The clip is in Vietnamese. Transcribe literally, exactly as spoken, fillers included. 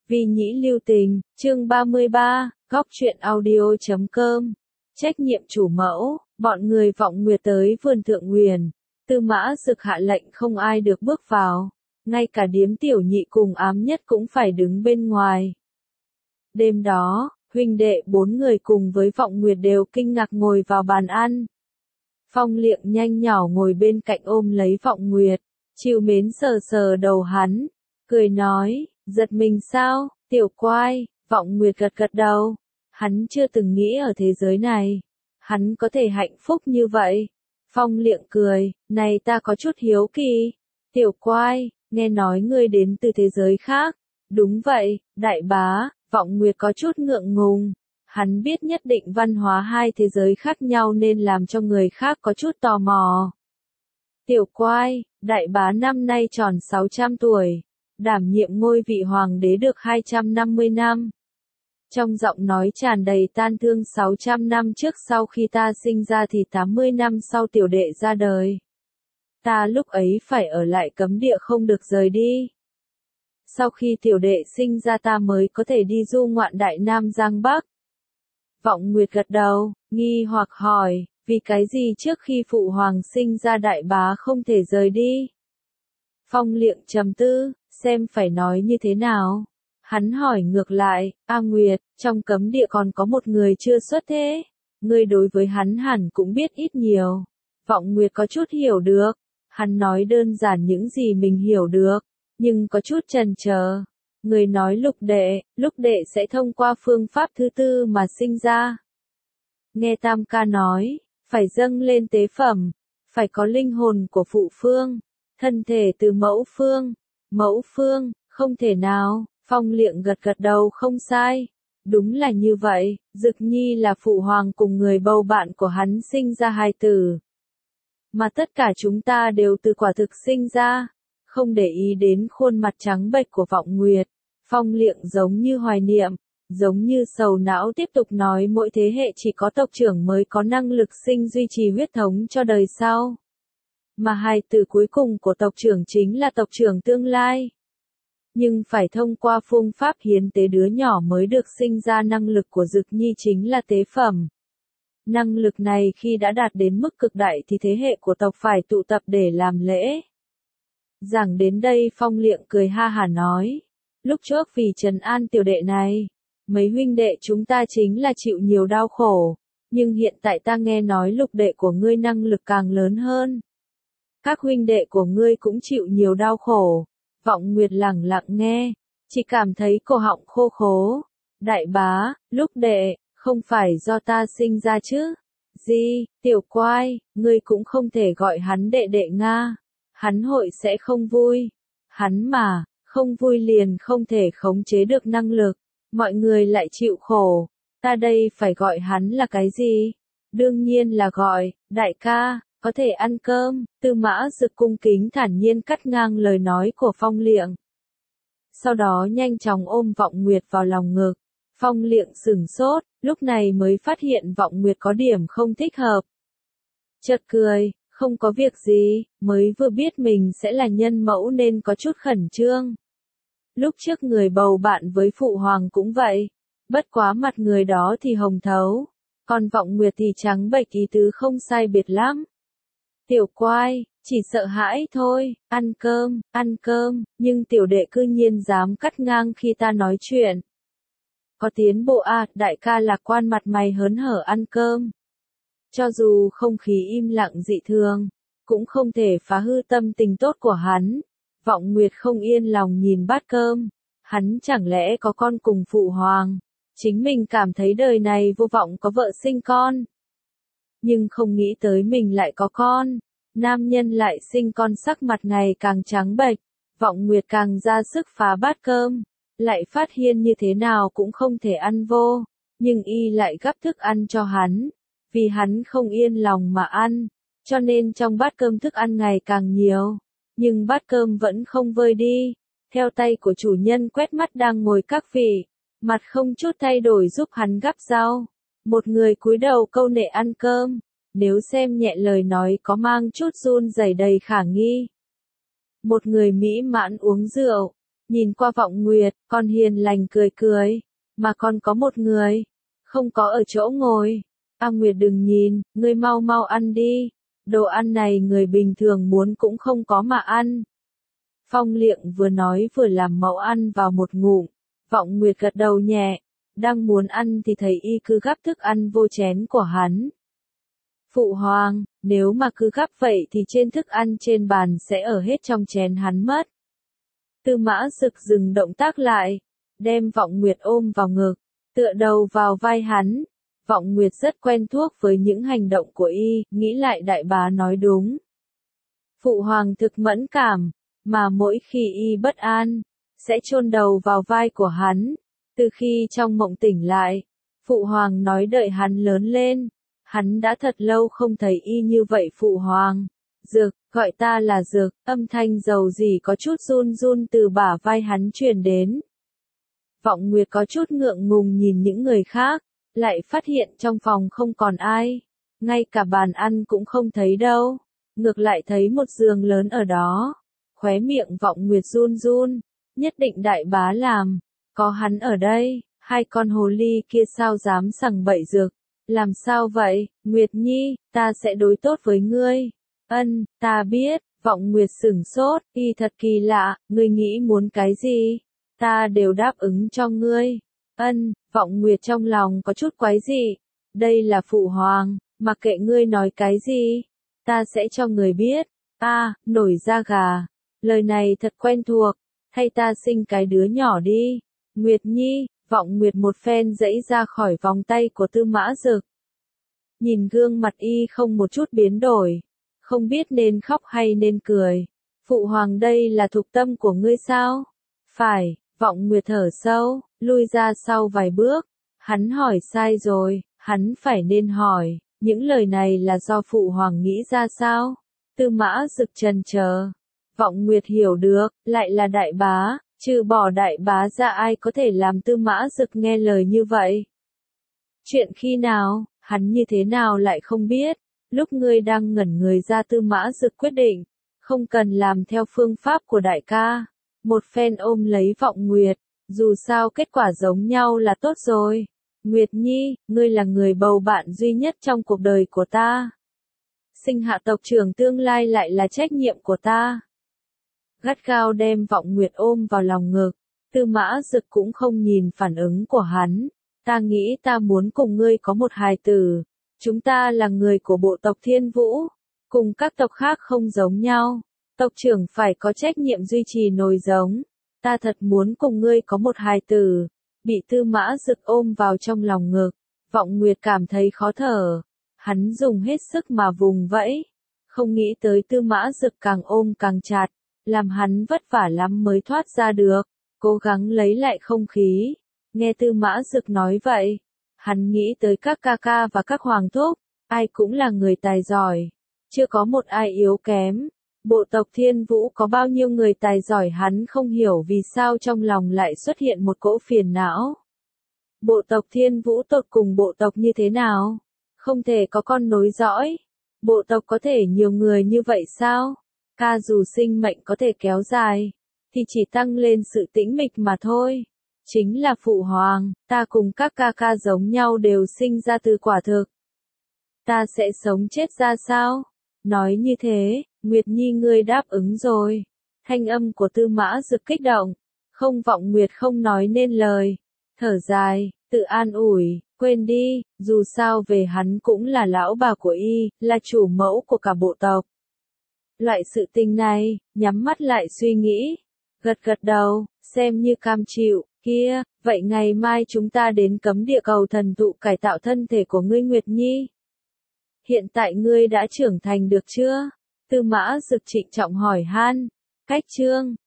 Vì nhĩ lưu tình, chương ba mươi ba, góc truyện audio chấm com. Trách nhiệm chủ mẫu, bọn người Vọng Nguyệt tới vườn Thượng Nguyền, Tư Mã Dực hạ lệnh không ai được bước vào, ngay cả Điếm Tiểu Nhị cùng Ám Nhất cũng phải đứng bên ngoài. Đêm đó, huynh đệ bốn người cùng với Vọng Nguyệt đều kinh ngạc ngồi vào bàn ăn. Phong Liệng nhanh nhỏ ngồi bên cạnh ôm lấy Vọng Nguyệt, trìu mến sờ sờ đầu hắn, cười nói, giật mình sao, tiểu quai. Vọng Nguyệt gật gật đầu, hắn chưa từng nghĩ ở thế giới này, hắn có thể hạnh phúc như vậy. Phong Liệng cười, này ta có chút hiếu kỳ, tiểu quai, nghe nói ngươi đến từ thế giới khác. Đúng vậy, đại bá. Vọng Nguyệt có chút ngượng ngùng, hắn biết nhất định văn hóa hai thế giới khác nhau nên làm cho người khác có chút tò mò. Tiểu quai, đại bá năm nay tròn sáu trăm tuổi, đảm nhiệm ngôi vị hoàng đế được hai trăm năm mươi năm. Trong giọng nói tràn đầy tan thương, sáu trăm năm trước sau khi ta sinh ra thì tám mươi năm sau tiểu đệ ra đời. Ta lúc ấy phải ở lại cấm địa không được rời đi. Sau khi tiểu đệ sinh ra ta mới có thể đi du ngoạn Đại Nam Giang Bắc. Vọng Nguyệt gật đầu, nghi hoặc hỏi, vì cái gì trước khi phụ hoàng sinh ra đại bá không thể rời đi? Phong Liệng trầm tư, xem phải nói như thế nào. Hắn hỏi ngược lại, A Nguyệt, trong cấm địa còn có một người chưa xuất thế, ngươi đối với hắn hẳn cũng biết ít nhiều. Vọng Nguyệt có chút hiểu được, hắn nói đơn giản những gì mình hiểu được, nhưng có chút chần chờ. Người nói Lục đệ, Lục đệ sẽ thông qua phương pháp thứ tư mà sinh ra. Nghe Tam ca nói, phải dâng lên tế phẩm, phải có linh hồn của phụ phương, thân thể từ mẫu phương. Mẫu phương, không thể nào. Phong Liệng gật gật đầu, không sai. Đúng là như vậy, Dực Nhi là phụ hoàng cùng người bầu bạn của hắn sinh ra hài tử. Mà tất cả chúng ta đều từ quả thực sinh ra. Không để ý đến khuôn mặt trắng bệch của Vọng Nguyệt, Phong Liệng giống như hoài niệm, giống như sầu não tiếp tục nói, mỗi thế hệ chỉ có tộc trưởng mới có năng lực sinh duy trì huyết thống cho đời sau. Mà hài tử cuối cùng của tộc trưởng chính là tộc trưởng tương lai. Nhưng phải thông qua phương pháp hiến tế đứa nhỏ mới được sinh ra, năng lực của Dực Nhi chính là tế phẩm. Năng lực này khi đã đạt đến mức cực đại thì thế hệ của tộc phải tụ tập để làm lễ. Giảng đến đây Phong Liệng cười ha hả nói, lúc trước vì trấn an tiểu đệ này, mấy huynh đệ chúng ta chính là chịu nhiều đau khổ, nhưng hiện tại ta nghe nói Lục đệ của ngươi năng lực càng lớn hơn. Các huynh đệ của ngươi cũng chịu nhiều đau khổ. Vọng Nguyệt lẳng lặng nghe, chỉ cảm thấy cổ họng khô khố. Đại bá, Lục đệ, không phải do ta sinh ra chứ? Gì, tiểu quai, ngươi cũng không thể gọi hắn đệ đệ Nga. Hắn hội sẽ không vui. Hắn mà, không vui liền không thể khống chế được năng lực. Mọi người lại chịu khổ. Ta đây phải gọi hắn là cái gì? Đương nhiên là gọi, đại ca, có thể ăn cơm. Tư Mã Dực cung kính thản nhiên cắt ngang lời nói của Phong Liệng. Sau đó nhanh chóng ôm Vọng Nguyệt vào lòng ngực. Phong Liệng sửng sốt, lúc này mới phát hiện Vọng Nguyệt có điểm không thích hợp. Chợt cười. Không có việc gì, mới vừa biết mình sẽ là nhân mẫu nên có chút khẩn trương. Lúc trước người bầu bạn với phụ hoàng cũng vậy, bất quá mặt người đó thì hồng thấu, còn Vọng Nguyệt thì trắng bệch, ý tứ không sai biệt lắm. Tiểu quai, chỉ sợ hãi thôi, ăn cơm, ăn cơm, nhưng tiểu đệ cư nhiên dám cắt ngang khi ta nói chuyện. Có tiến bộ à, đại ca lạc quan mặt mày hớn hở ăn cơm. Cho dù không khí im lặng dị thường, cũng không thể phá hư tâm tình tốt của hắn. Vọng Nguyệt không yên lòng nhìn bát cơm, hắn chẳng lẽ có con cùng phụ hoàng, chính mình cảm thấy đời này vô vọng có vợ sinh con. Nhưng không nghĩ tới mình lại có con, nam nhân lại sinh con, sắc mặt ngày càng trắng bệch, Vọng Nguyệt càng ra sức phá bát cơm, lại phát hiện như thế nào cũng không thể ăn vô, nhưng y lại gắp thức ăn cho hắn. Vì hắn không yên lòng mà ăn, cho nên trong bát cơm thức ăn ngày càng nhiều, nhưng bát cơm vẫn không vơi đi. Theo tay của chủ nhân quét mắt đang ngồi các vị, mặt không chút thay đổi giúp hắn gắp rau. Một người cúi đầu câu nệ ăn cơm, nếu xem nhẹ lời nói có mang chút run rẩy đầy khả nghi. Một người mỹ mãn uống rượu, Nhìn qua Vọng Nguyệt, con hiền lành cười cười. Mà con có một người. Không có ở chỗ ngồi. A Nguyệt đừng nhìn, ngươi mau mau ăn đi. Đồ ăn này người bình thường muốn cũng không có mà ăn. Phong Liệng vừa nói vừa làm mẫu ăn vào một ngụm. Vọng Nguyệt gật đầu nhẹ. Đang muốn ăn thì thấy y cứ gắp thức ăn vô chén của hắn. Phụ hoàng, nếu mà cứ gắp vậy thì trên thức ăn trên bàn sẽ ở hết trong chén hắn mất. Tư Mã Dực dừng động tác lại, đem Vọng Nguyệt ôm vào ngực, tựa đầu vào vai hắn. Vọng Nguyệt rất quen thuộc với những hành động của y, nghĩ lại đại bá nói đúng. Phụ hoàng thực mẫn cảm, mà mỗi khi y bất an, sẽ chôn đầu vào vai của hắn. Từ khi trong mộng tỉnh lại, phụ hoàng nói đợi hắn lớn lên. Hắn đã thật lâu không thấy y như vậy phụ hoàng. Dực, gọi ta là Dực, âm thanh dầu gì có chút run run từ bả vai hắn truyền đến. Vọng Nguyệt có chút ngượng ngùng nhìn những người khác, lại phát hiện trong phòng không còn ai. Ngay cả bàn ăn cũng không thấy đâu. Ngược lại thấy một giường lớn ở đó. Khóe miệng Vọng Nguyệt run run, nhất định đại bá làm. Có hắn ở đây, hai con hồ ly kia sao dám sằng bậy Dực. Làm sao vậy, Nguyệt Nhi, ta sẽ đối tốt với ngươi. Ân, ta biết, Vọng Nguyệt sửng sốt, y thật kỳ lạ, ngươi nghĩ muốn cái gì? Ta đều đáp ứng cho ngươi. Ân, Vọng Nguyệt trong lòng có chút quái dị. Đây là phụ hoàng, mặc kệ ngươi nói cái gì, ta sẽ cho người biết. Ta, nổi da gà. Lời này thật quen thuộc, hay ta sinh cái đứa nhỏ đi. Nguyệt Nhi, Vọng Nguyệt một phen giãy ra khỏi vòng tay của Tư Mã Dực. Nhìn gương mặt y không một chút biến đổi, không biết nên khóc hay nên cười. Phụ hoàng đây là thục tâm của ngươi sao? Phải, Vọng Nguyệt thở sâu, lui ra sau vài bước. Hắn hỏi sai rồi, hắn phải nên hỏi, những lời này là do phụ hoàng nghĩ ra sao? Tư Mã Dực chần chờ. Vọng Nguyệt hiểu được, lại là đại bá. Trừ bỏ đại bá ra ai có thể làm Tư Mã Dực nghe lời như vậy? Chuyện khi nào, hắn như thế nào lại không biết? Lúc ngươi đang ngẩn người ra Tư Mã Dực quyết định, không cần làm theo phương pháp của đại ca. Một phen ôm lấy Vọng Nguyệt, dù sao kết quả giống nhau là tốt rồi. Nguyệt Nhi, ngươi là người bầu bạn duy nhất trong cuộc đời của ta. Sinh hạ tộc trưởng tương lai lại là trách nhiệm của ta. Gắt gao đem Vọng Nguyệt ôm vào lòng ngực. Tư Mã Dực cũng không nhìn phản ứng của hắn. Ta nghĩ ta muốn cùng ngươi có một hài tử. Chúng ta là người của bộ tộc Thiên Vũ. Cùng các tộc khác không giống nhau. Tộc trưởng phải có trách nhiệm duy trì nồi giống. Ta thật muốn cùng ngươi có một hài tử. Bị Tư Mã Dực ôm vào trong lòng ngực. Vọng Nguyệt cảm thấy khó thở. Hắn dùng hết sức mà vùng vẫy. Không nghĩ tới Tư Mã Dực càng ôm càng chặt. Làm hắn vất vả lắm mới thoát ra được. Cố gắng lấy lại không khí. Nghe Tư Mã Dực nói vậy. Hắn nghĩ tới các ca ca và các hoàng thúc. Ai cũng là người tài giỏi. Chưa có một ai yếu kém. Bộ tộc Thiên Vũ có bao nhiêu người tài giỏi hắn không hiểu vì sao trong lòng lại xuất hiện một cỗ phiền não. Bộ tộc Thiên Vũ tột cùng bộ tộc như thế nào? Không thể có con nối dõi. Bộ tộc có thể nhiều người như vậy sao? Ca dù sinh mệnh có thể kéo dài, thì chỉ tăng lên sự tĩnh mịch mà thôi. Chính là phụ hoàng, ta cùng các ca ca giống nhau đều sinh ra từ quả thực. Ta sẽ sống chết ra sao? Nói như thế, Nguyệt Nhi ngươi đáp ứng rồi. Thanh âm của Tư Mã Dực kích động. Không Vọng Nguyệt không nói nên lời. Thở dài, tự an ủi, quên đi, dù sao về hắn cũng là lão bà của y, là chủ mẫu của cả bộ tộc. Loại sự tình này, nhắm mắt lại suy nghĩ. Gật gật đầu, xem như cam chịu, kia, vậy ngày mai chúng ta đến cấm địa cầu thần thụ cải tạo thân thể của ngươi Nguyệt Nhi. Hiện tại ngươi đã trưởng thành được chưa? Tư Mã Dực trịnh trọng hỏi han. Cách chương